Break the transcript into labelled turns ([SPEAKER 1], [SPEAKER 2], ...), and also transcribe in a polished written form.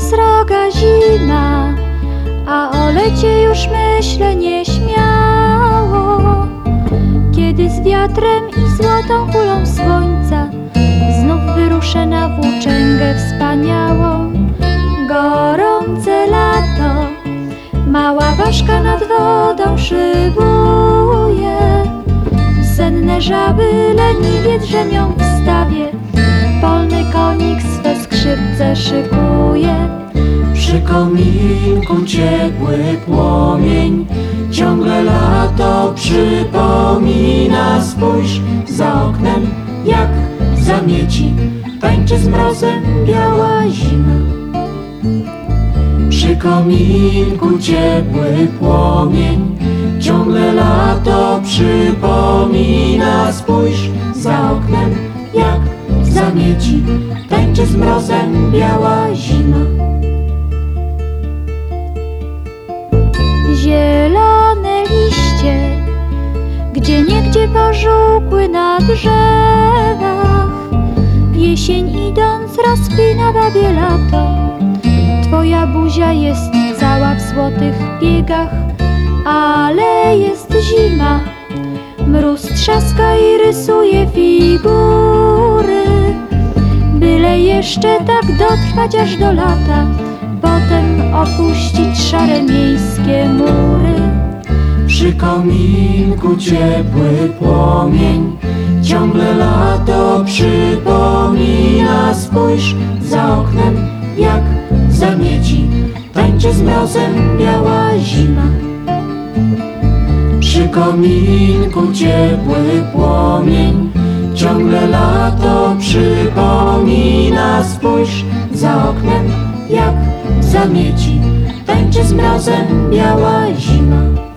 [SPEAKER 1] sroga zima, a o lecie już myślę nieśmiało. Kiedy z wiatrem i złotą kulą słońca znów wyruszę na włóczęgę wspaniałą. Gorące lato, mała ważka nad wodą szybuje. Senne żaby leniwie drzemią w stawie, polny konik swe skrzypce szykuje.
[SPEAKER 2] Przy kominku ciepły płomień ciągle lato przypomina. Spójrz za oknem, jak w zamieci tańczy z mrozem biała zima. Przy kominku ciepły płomień ciągle lato przypomina. Spójrz za oknem, jak w zamieci tańczy z mrozem biała zima.
[SPEAKER 1] Zielone liście gdzieniegdzie pożółkły na drzewach. Jesień idąc rozpina babie lato. Twoja buzia jest cała w złotych biegach, ale jest zima. Mróz trzaska i rysuje figury. Byle jeszcze tak dotrwać aż do lata, potem opuścić szare miejskie mury.
[SPEAKER 2] Przy kominku ciepły płomień ciągle lato przypomina. Spójrz za oknem, jak w zamieci tańczy z mrozem biała zima. Przy kominku ciepły płomień ciągle lato przypomina. Spójrz za oknem, jak w zamieci tańczy z mrozem biała zima.